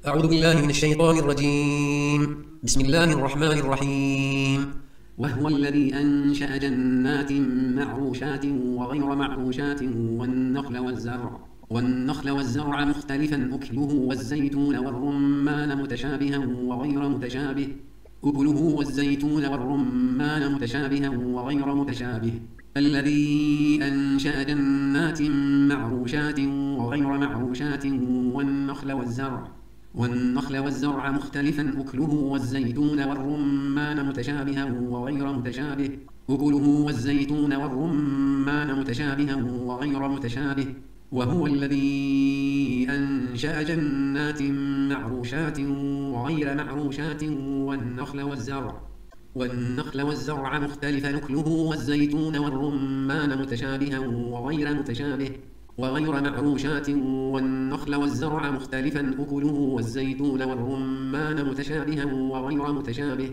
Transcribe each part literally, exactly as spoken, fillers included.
أعوذ بالله من الشيطان الرجيم. بسم الله الرحمن الرحيم. وهو الذي أنشأ جنات معروشات وغير معروشات والنخل والزرع والنخل والزرع مختلفا أكله والزيتون والرمان متشابها وغير متشابه أكله والزيتون والرمان متشابها وغير متشابه الذي أنشأ جنات معروشات وغير معروشات والنخل والزرع والنخل والزرع مختلفا أكله والزيتون والرمان متشابها وغير متشابه أكله والزيتون والرمان متشابها وغير متشابه وهو الذي أنشأ جنات معروشات وغير معروشات والنخل والزرع والنخل والزرع مختلفا أكله والزيتون والرمان متشابها وغير متشابه وغير معروشات والنخل والزرع مختلفا أكله والزيتون والرمان متشابها وغير متشابه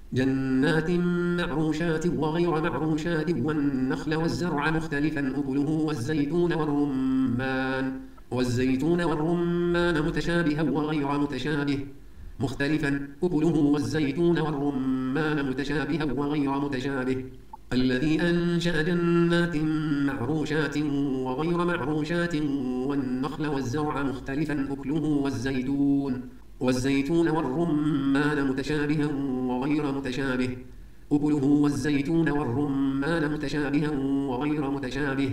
جنات معروشات وغير معروشات والنخل والزرع مختلفا أكله والزيتون والرمان والزيتون والرمان متشابها وغير متشابه مختلفا أكله والزيتون والرمان متشابها وغير متشابه الذي أنشأ جنات معروشات وغير معروشات والنخل والزرع مختلفا أكله والزيتون والزيتون والرمان متشابها وغير متشابه أكله والزيتون والرمان متشابها وغير متشابه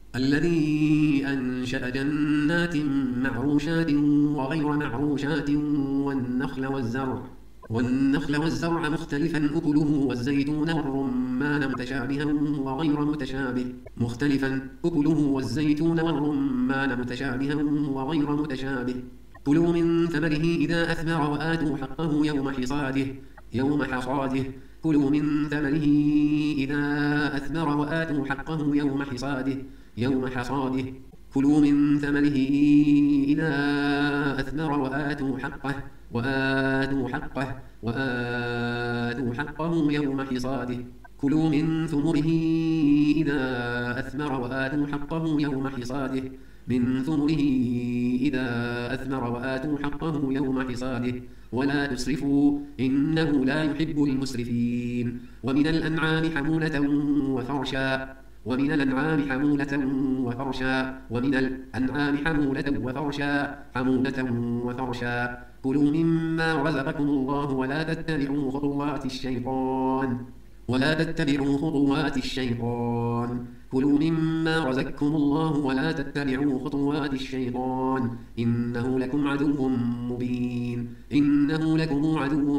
الذي أنشأ جنات معروشات وغير معروشات والنخل والزرع والنخل والزرع مختلفا أكله والزيتون والرمان متشابها وغير متشابه مختلفا أكله والزيتون والرمان متشابها وغير متشابه كلوا من ثمره إذا أثمر وآتوا حقه يوم حصاده يوم حصاده كلوا من ثمره إذا أثمر وآتوا حقه يوم حصاده يوم حصاده كلوا من ثمره إذا أثمر وآتوا حقه وآتوا حقه وآتوا حقه يوم حصاده كلوا من ثمره إذا أثمر وآتوا حقه يوم حصاده من ثمره إذا أثمر وآتوا حقه يوم حصاده ولا تسرفوا إنه لا يحب المسرفين ومن الأنعام حمولة وفرشا ومن الأنعام حمولة وفرشا ومن الأنعام حمولة وفرشا حمولة وفرشا كلوا مما رزقكم الله ولا تتبعوا خطوات الشيطان ولا تتبعوا خطوات الشيطان كلوا مما رزقكم الله ولا تتبعوا خطوات الشيطان إنه لكم عدو مبين إنه لكم عدو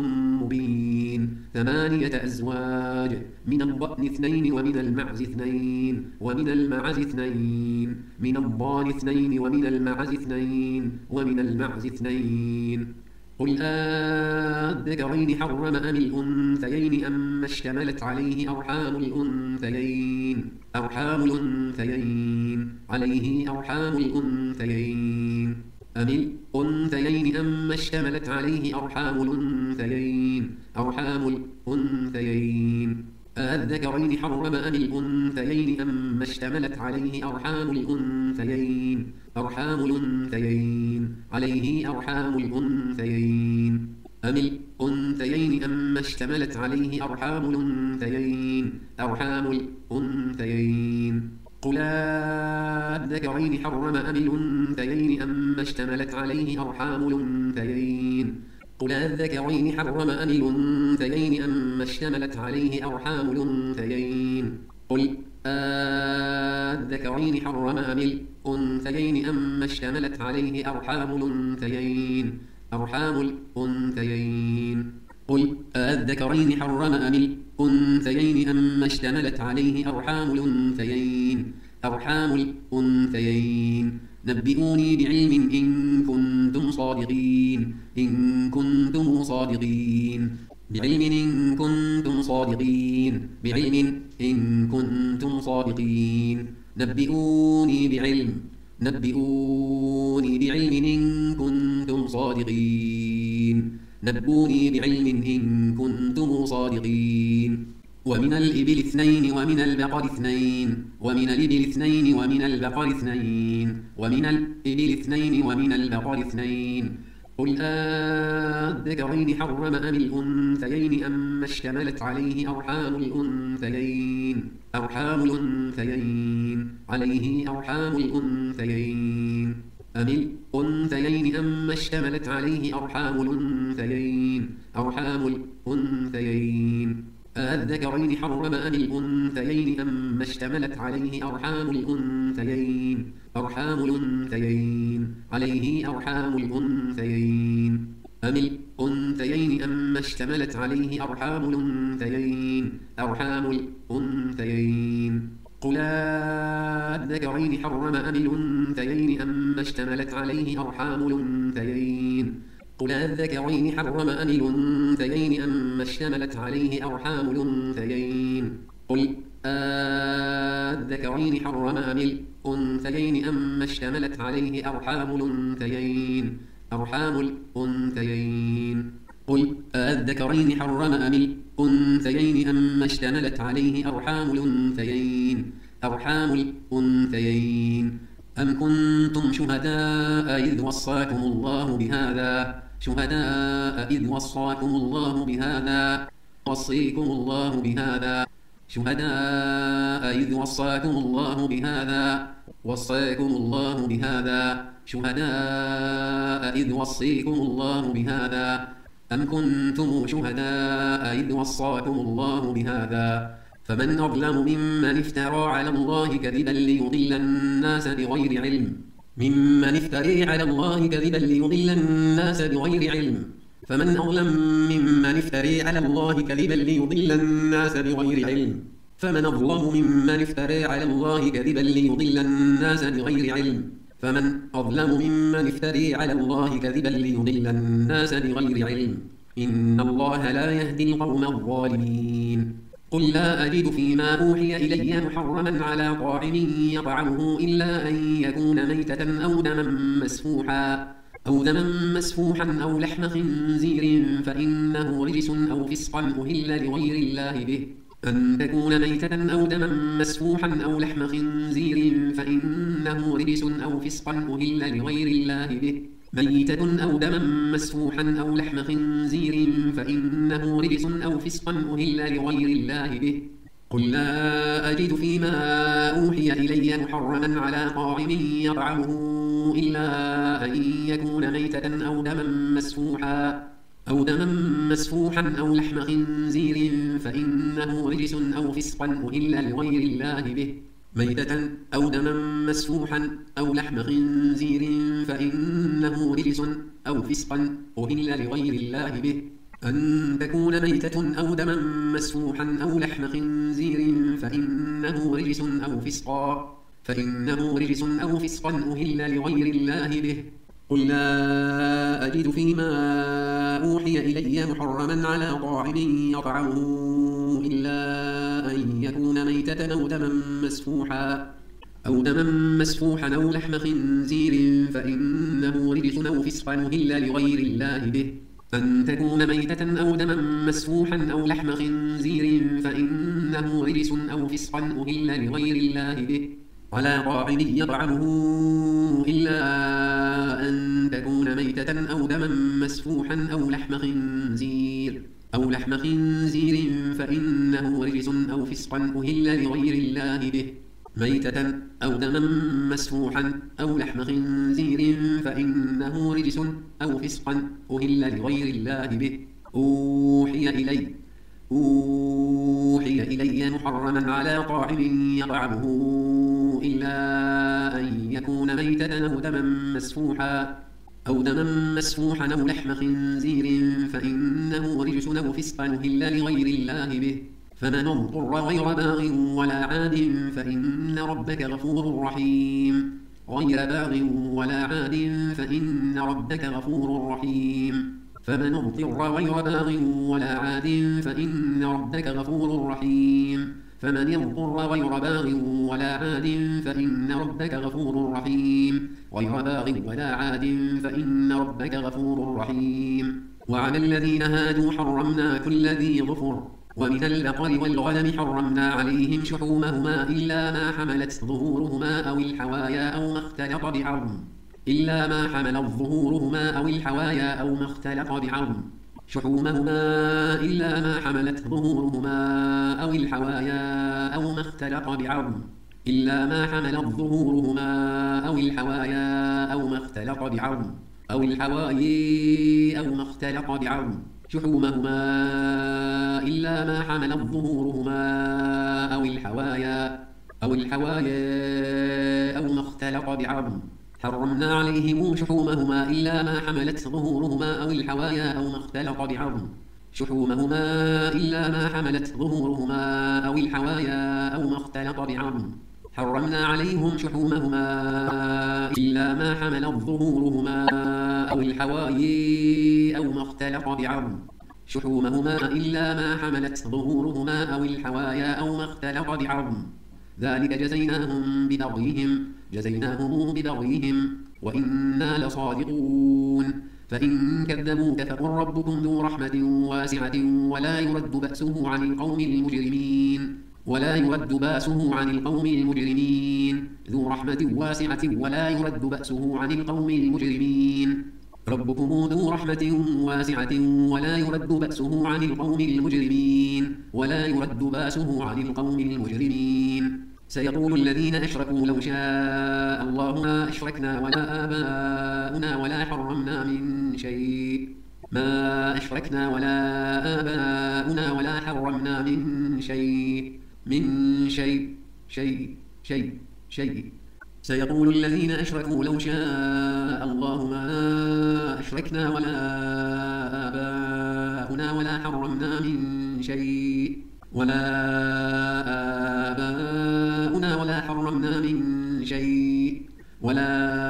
مبين ثمانية أزواج من الضأن اثنين ومن المعز اثنين ومن المعز اثنين من الضان اثنين ومن المعز اثنين ومن المعز اثنين قل أذكرين حرم أم الأنثيين أما اشتملت عليه أرحام الأنثيين أرحام الأنثيين عليه أرحام الأنثيين أم الأنثيين أما اشتملت عليه أرحام الأنثيين أرحام الأنثيين أذكرين حرم أم الأنثيين أما اشتملت عليه أرحام الأنثيين أرحام الأنثيين عليه أرحام الأنثيين أم الأنثيين أما اشتملت عليه أرحام الأنثيين أرحام الأنثيين قل أذكرين حرم أم الأنثيين أما اشتملت عليه أرحام الأنثيين قل أذكرين حرم أم الأنثيين أما اشتملت عليه أرحام الأنثيين قل أذكرين حرم أم الأنثيين أما اشتملت عليه أرحام الأنثيين أرحام الأنثيين قل أذكرين حرم أم الأنثيين أما اشتملت عليه أرحام الأنثيين أرحام الأنثيين نبئوني بعلم إن كنتم صادقين إن كنتم صادقين بعلم إن كنتم صادقين بعلم إن كنتم صادقين نبئوني بعلم نبئوني بعلم إن كنتم صادقين نبئوني بعلم إن كنتم صادقين ومن الإبل اثنين ومن البقر اثنين ومن الإبل اثنين ومن البقر اثنين ومن الإبل اثنين ومن البقر اثنين قل أذكرين حرم أم الأنثيين أم اشتملت عليه أرحام الأنثيين أرحام الأنثيين عليه أرحام الأنثيين أم الأنثيين أم اشتملت عليه أرحام الأنثيين أرحام الأنثيين أذكرين حرم أم الأنثيين أم اشتملت عليه أرحام الأنثيين أرحام الأنثيين عليه أرحام الأنثيين أم الأنثيين أم اشتملت عليه أرحام الأنثيين أرحام الأنثيين قل أذكرين حرم أم الأنثيين أم اشتملت عليه أرحام الأنثيين قل أذكرين حرم أم الأنثيين أم اشتملت عليه أرحام الأنثيين قل أذكرين حرم أم الأنثيين أم اشتملت عليه أرحام الأنثيين أرحام الأنثيين قل أذكرين حرم أم الأنثيين أم اشتملت عليه أرحام الأنثيين أرحام الأنثيين أم كنتم شهداء إذ وصاكم الله بهذا شهداء إذ وصاكم الله بهذا وصيكم الله بهذا شهداء إذ وصاكم الله بهذا وصاكم الله بهذا شهداء إذ وصيكم الله بهذا أم كنتم شهداء إذ وصاكم الله بهذا فمن أظلم ممن افترى على الله كذبا ليضل الناس بغير علم ممن افتري على الله كذبا ليضل الناس بغير علم فمن أظلم ممن افتري على الله كذبا ليضل الناس بغير علم فمن أظلم ممن افتري على الله كذبا ليضل الناس بغير علم فمن أظلم ممن افتري على الله كذبا ليضل الناس بغير علم إن الله لا يهدي القوم الظالمين قل لا أجد فيما أوحي إلي محرما على طاعم يطعمه إلا أن يكون ميتة أو دما مسفوحا أو دما مسفوحا أو لحم خنزير فإنه رجس أو فسقا أهل لغير الله به أن تكون ميتة أو دما مسفوحا أو لحم خنزير فإنه رجس أو فسقا أهل لغير الله به ميتة أو دما مسفوحا أو لحم خنزير فإنه رجس أو فسقا أهل لغير الله به قل لا أجد فيما أوحي إلي محرما على طاعم يطعمه إلا أن يكون ميتة أو دما مسفوحا أو دما مسفوحا أو لحم خنزير فإنه رجس أو فسقا أهل لغير الله به ميتة أو دما مسفوحا أو لحم خنزير فإنه رجس أو فسقا أهل لغير الله به أن تكون ميتة أو دما مسفوحا أو لحم خنزير فإنه رجس أو فسقا فإنه رجس أو فسقا أهل لغير الله به قل لا أجد فيما أوحي إلي محرما على طاعم يطعمه إلا أن يكون ميتة أو دما مسفوحا أو دما مسفوحا أو لحم خنزير فإنه رجس أو فسقا أهل لغير الله به أن تكون ميتة أو دما مسفوحا أو لحم خنزير فإنه رجس أو فسقا أهل لغير الله به على طاعم يطعمه إلا أن تكون ميتة أو دما مسفوحا أو لحم خنزير أو لحم خنزير فإنه رجس أو فسقا أهل لغير الله به ميتة أو دما مسفوحا أو لحم خنزير فإنه رجس أو فسقا أهل لغير الله به أوحي إلي أوحي إلي محرما على طاعم يطعمه إلا أن يكون ميتة أو دما مسفوحا أو دما مسفوحا أو لحم خنزير فإنه رجس أو فسقا أهل لغير الله به فمن اضطر غير باغ ولا عاد فإن ربك غفور رحيم غير باغ ولا عاد فإن ربك غفور رحيم فمن اضطر غير باغ ولا عاد فإن ربك غفور رحيم فمن اضطر غير باغ ولا عاد فإن ربك غفور رحيم غير باغ ولا عاد فإن ربك غفور رحيم وعلى الذين هادوا حرمنا كل ذي ظفر ومن البقر والغنم حرمنا عليهم شحومهما إلا ما حملت ظهورهما أو الحوايا أو ما اختلط بعظم إلا ما حملت ظهورهما أو الحوايا أو ما اختلط بعظم شحومهما إلا ما حملت ظهورهما أو الحوايا أو ما اختلط بعظم إلا ما حملت ظهورهما أو الحوايا أو ما اختلط بعظم أو الحوايا أو ما اختلط بعظم شحومهما إلا ما حملت ظهورهما أو الحوايا أو الحوايا أو ما اختلط بعظم حرمنا عليهم شحومهما إلا ما حملت ظهورهما أو الحوايا أو ما اختلط بعظم شحومهما إلا ما حملت ظهورهما أو الحوايا أو ما اختلط بعظم حرمنا عليهم شحومهما إلا ما حملت ظهورهما أو الحوايا أو ما اختلط بعظم شحومهما إلا ما حملت ظهورهما أو الحوايا أو ما اختلط بعظم ذلك جزيناهم ببغيهم جزيناهم ببغيهم وإنا لصادقون فإن كذبوك فقل ربكم ذو رحمة واسعة ولا يرد بأسه عن القوم المجرمين ولا يرد بأسه عن القوم المجرمين ذو رحمة واسعة ولا يرد بأسه عن القوم المجرمين ربكم ذو رحمة واسعة ولا يرد بأسه عن القوم المجرمين ولا يرد بأسه عن القوم المجرمين سيقول الذين أشركوا لو شاء الله ما أشركنا ولا آباؤنا ولا حرمنا من شيء ما أشركنا ولا آباؤنا ولا حرمنا من شيء من شيء شيء شيء شيء سيقول الذين أشركوا لو شاء الله ما أشركنا ولا آباؤنا ولا حرمنا من شيء ولا آباؤنا ولا حرمنا من شيء ولا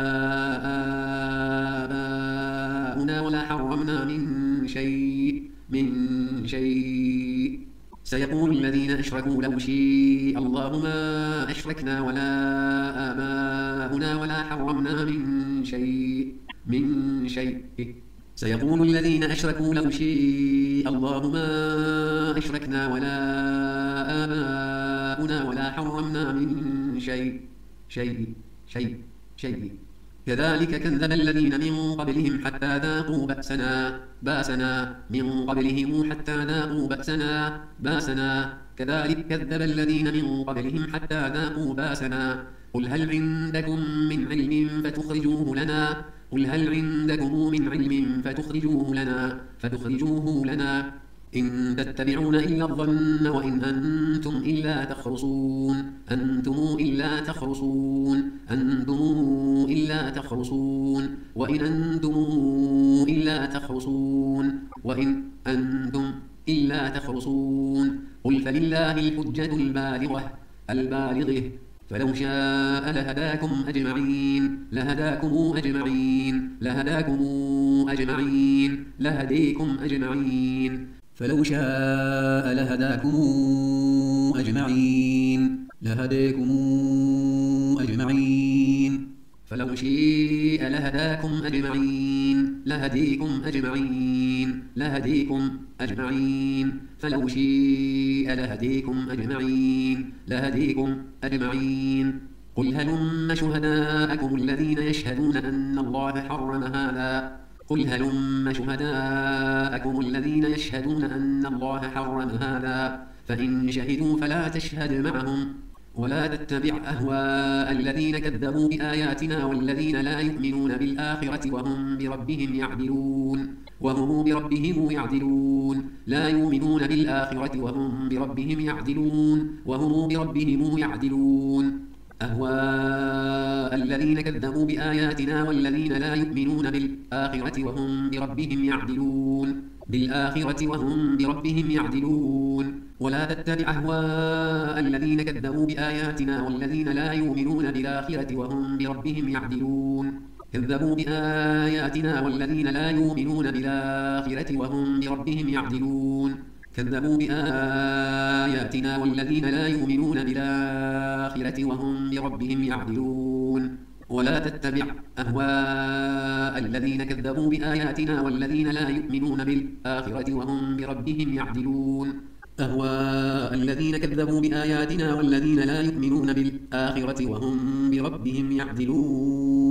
آباؤنا ولا حرمنا من شيء من شيء سيقول الذين أشركوا لو شاء الله ما أشركنا ولا آباؤنا ولا حرمنا من شيء من شيء سيقول الذين أشركوا لو شاء الله ما أشركنا ولا آباؤنا ولا حرمنا من شيء شيء شيء شيء كذلك كذب الذين من قبلهم حتى ذاقوا بأسنا باسنا من قبلهم حتى ذاقوا بأسنا باسنا كذلك كذب الذين من قبلهم حتى ذاقوا باسنا قل هل عندكم من علم فتخرجوه لنا قل هل عندكم من علم فتخرجوه لنا فتخرجوه لنا إن تتبعون إلا الظن وإن أنتم إلا تخرصون أنتم إلا تخرصون أنتم إلا تخرصون وإن أنتم إلا تخرصون وإن أنتم إلا تخرصون قل فلله الحجة البالغة البالغة فلو شاء لهداكم أجمعين لهداكم أجمعين لهداكم أجمعين لهديكم أجمعين فلو شاء لهداكم أجمعين لهديكم أجمعين فلو شاء لهداكم أجمعين لهديكم أجمعين لهديكم أجمعين فلو شاء لهديكم أجمعين لهديكم أجمعين قل هلم شهداءكم الذين يشهدون أن الله حرم هذا قل هلم شهداءكم الذين يشهدون أن الله حرم هذا فإن شهدوا فلا تشهد معهم ولا تتبع أهواء الذين كذبوا بآياتنا والذين لا يؤمنون بالآخرة وهم بربهم يعدلون وهم بربهم يعدلون لا يؤمنون بالآخرة وهم بربهم يعدلون وهم بربهم يعدلون أهواء الذين كذبوا بآياتنا والذين لا يؤمنون بالآخرة وهم بربهم يعدلون بالآخرة وهم بربهم يعدلون ولا تتبع أهواء الذين كذبوا بآياتنا والذين لا يؤمنون بالآخرة وهم بربهم يعدلون كذبوا بآياتنا والذين لا يؤمنون بالآخرة وهم بربهم يعدلون كذبوا بآياتنا والذين لا يؤمنون بالآخرة وهم بربهم يعدلون ولا تتبع أهواء الذين كذبوا بآياتنا والذين لا يؤمنون بالآخرة وهم بربهم يعدلون أهواء الذين كذبوا بآياتنا والذين لا يؤمنون بالآخرة وهم بربهم يعدلون